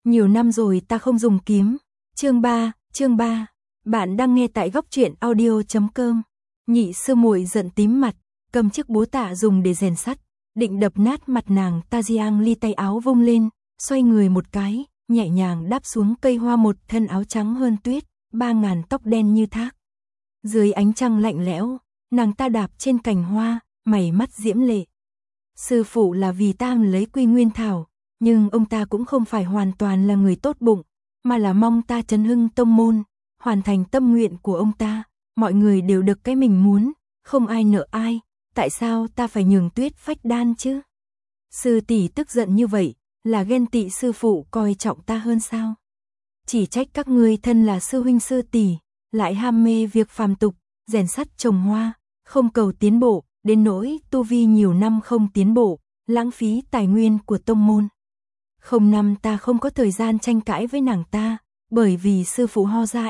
Nhiều năm rồi ta không dùng kiếm. Chương 3. Bạn đang nghe tại goctruyện audio.com. Nhị sư muội giận tím mặt, cầm chiếc búa tạ dùng để rèn sắt, định đập nát mặt nàng. Ta Jiang Ly tay áo vung lên, xoay người một cái, nhẹ nhàng đáp xuống cây hoa, một thân áo trắng hơn tuyết, 3000 tóc đen như thác. Dưới ánh trăng lạnh lẽo, nàng ta đạp trên cành hoa, mày mắt diễm lệ. Sư phụ là vì ta lấy Quy Nguyên Thảo, nhưng ông ta cũng không phải hoàn toàn là người tốt bụng, mà là mong ta chấn hưng tông môn, hoàn thành tâm nguyện của ông ta. Mọi người đều được cái mình muốn, không ai nợ ai, tại sao ta phải nhường Tuyết Phách Đan chứ? Sư tỷ tức giận như vậy, là ghen tị sư phụ coi trọng ta hơn sao? Chỉ trách các ngươi thân là sư huynh sư tỷ, lại ham mê việc phàm tục, rèn sắt trồng hoa, không cầu tiến bộ, đến nỗi tu vi nhiều năm không tiến bộ, lãng phí tài nguyên của tông môn. Không năm ta không có thời gian tranh cãi với nàng ta, bởi vì sư phụ ho ra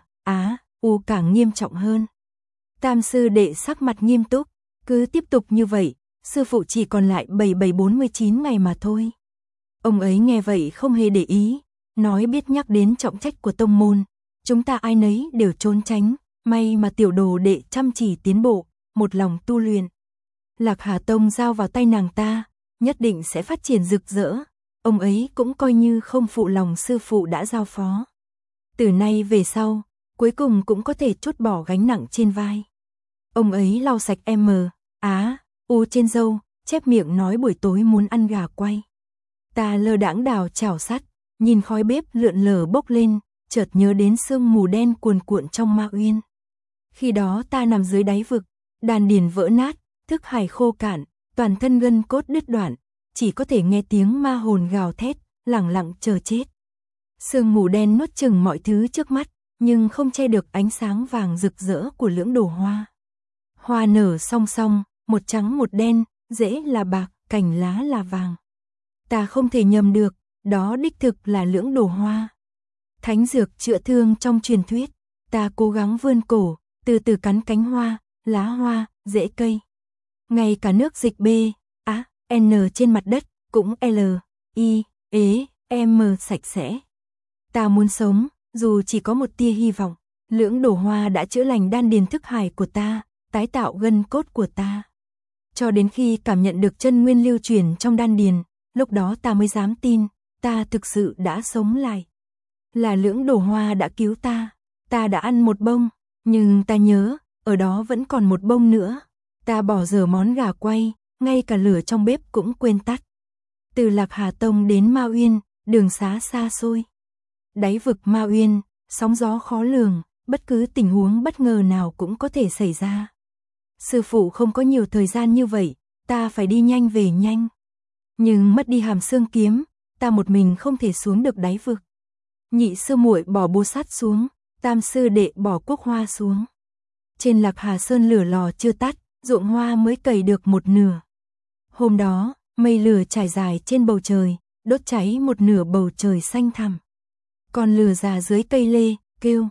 U càng nghiêm trọng hơn. Tam sư đệ sắc mặt nghiêm túc, cứ tiếp tục như vậy, sư phụ chỉ còn lại 4749 ngày mà thôi. Ông ấy nghe vậy không hề để ý, nói biết nhắc đến trọng trách của tông môn, chúng ta ai nấy đều trốn tránh, may mà tiểu đồ đệ chăm chỉ tiến bộ, một lòng tu luyện. Lạc Hà Tông giao vào tay nàng ta, nhất định sẽ phát triển rực rỡ, ông ấy cũng coi như không phụ lòng sư phụ đã giao phó. Từ nay về sau, cuối cùng cũng có thể trút bỏ gánh nặng trên vai. Ông ấy lau sạch U trên râu, chép miệng nói buổi tối muốn ăn gà quay. Ta lơ đãng đào chảo sắt, nhìn khói bếp lượn lờ bốc lên, chợt nhớ đến sương mù đen cuồn cuộn trong Ma Uyên. Khi đó ta nằm dưới đáy vực, đan điền vỡ nát, thức hải khô cạn, toàn thân gân cốt đứt đoạn, chỉ có thể nghe tiếng ma hồn gào thét, lẳng lặng chờ chết. Sương mù đen nuốt chửng mọi thứ trước mắt, nhưng không che được ánh sáng vàng rực rỡ của lưỡng đồ hoa. Hoa nở song song, một trắng một đen, rễ là bạc, cành lá là vàng. Ta không thể nhầm được, đó đích thực là lưỡng đồ hoa. Thánh dược chữa thương trong truyền thuyết, ta cố gắng vươn cổ, từ từ cắn cánh hoa, lá hoa, rễ cây. Ngay cả nước dịch N trên mặt đất, cũng M sạch sẽ. Ta muốn sống, dù chỉ có một tia hy vọng. Lưỡng đồ hoa đã chữa lành đan điền thức hải của ta, tái tạo gân cốt của ta. Cho đến khi cảm nhận được chân nguyên lưu truyền trong đan điền, lúc đó ta mới dám tin, ta thực sự đã sống lại. Là lưỡng đồ hoa đã cứu ta đã ăn một bông, nhưng ta nhớ, ở đó vẫn còn một bông nữa. Ta bỏ dở món gà quay, ngay cả lửa trong bếp cũng quên tắt. Từ Lạc Hà Tông đến Ma Uyên, đường xá xa xôi. Đáy vực Ma Uyên, sóng gió khó lường, bất cứ tình huống bất ngờ nào cũng có thể xảy ra. Sư phụ không có nhiều thời gian như vậy, ta phải đi nhanh về nhanh. Nhưng mất đi hàm xương kiếm, ta một mình không thể xuống được đáy vực. Nhị sư muội bỏ búa sắt xuống, tam sư đệ bỏ cuốc hoa xuống. Trên Lạc Hà Sơn lửa lò chưa tắt, ruộng hoa mới cày được một nửa. Hôm đó, mây lửa trải dài trên bầu trời, đốt cháy một nửa bầu trời xanh thẳm. Con lửa già dưới cây lê, kêu,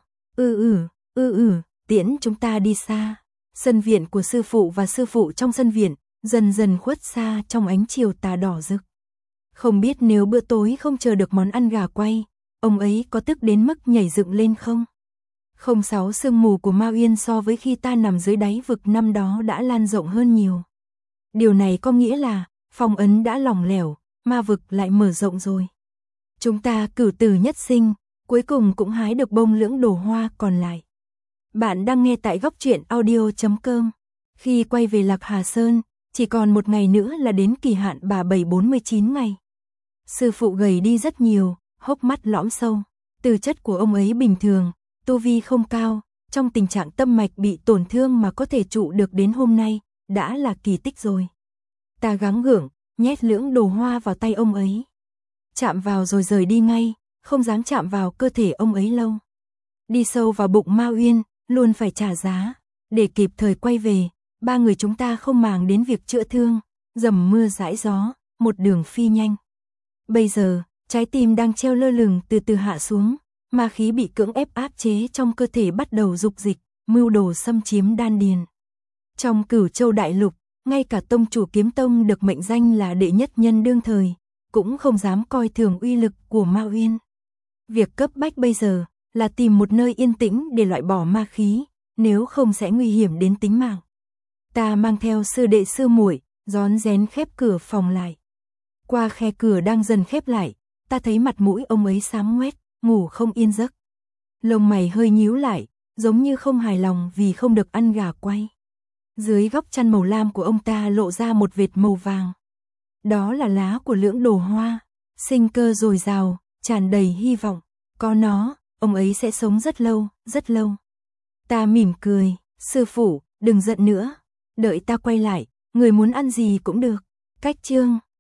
tiễn chúng ta đi xa. Sân viện của sư phụ và sư phụ trong sân viện, dần dần khuất xa trong ánh chiều tà đỏ rực. Không biết nếu bữa tối không chờ được món ăn gà quay, ông ấy có tức đến mức nhảy dựng lên không? 06 sương mù của Ma Uyên so với khi ta nằm dưới đáy vực năm đó đã lan rộng hơn nhiều. Điều này có nghĩa là, phong ấn đã lỏng lẻo, ma vực lại mở rộng rồi. Chúng ta cửu tử nhất sinh, cuối cùng cũng hái được bông lưỡng đồ hoa còn lại. Bạn đang nghe tại goctruyện audio.com. Khi quay về Lạc Hà Sơn, chỉ còn một ngày nữa là đến kỳ hạn 4749 ngày. Sư phụ gầy đi rất nhiều, hốc mắt lõm sâu. Tư chất của ông ấy bình thường, tu vi không cao, trong tình trạng tâm mạch bị tổn thương mà có thể trụ được đến hôm nay, đã là kỳ tích rồi. Ta gắng gượng, nhét lưỡng đồ hoa vào tay ông ấy. Chạm vào rồi rời đi ngay, không dám chạm vào cơ thể ông ấy lâu. Đi sâu vào bụng Ma Uyên, luôn phải trả giá. Để kịp thời quay về, ba người chúng ta không màng đến việc chữa thương, dầm mưa dãi gió, một đường phi nhanh. Bây giờ, trái tim đang treo lơ lửng từ từ hạ xuống, ma khí bị cưỡng ép áp chế trong cơ thể bắt đầu dục dịch, mưu đồ xâm chiếm đan điền. Trong Cửu Châu đại lục, ngay cả tông chủ Kiếm Tông được mệnh danh là đệ nhất nhân đương thời, cũng không dám coi thường uy lực của Ma Uyên. Việc cấp bách bây giờ là tìm một nơi yên tĩnh để loại bỏ ma khí, nếu không sẽ nguy hiểm đến tính mạng. Ta mang theo sư đệ sư muội, rón rén khép cửa phòng lại. Qua khe cửa đang dần khép lại, ta thấy mặt mũi ông ấy xám ngoét, ngủ không yên giấc. Lông mày hơi nhíu lại, giống như không hài lòng vì không được ăn gà quay. Dưới góc chăn màu lam của ông ta lộ ra một vệt màu vàng. Đó là lá của lưỡng đồ hoa, sinh cơ dồi dào, tràn đầy hy vọng. Có nó, ông ấy sẽ sống rất lâu, rất lâu. Ta mỉm cười, sư phụ, đừng giận nữa. Đợi ta quay lại, người muốn ăn gì cũng được. Cách chương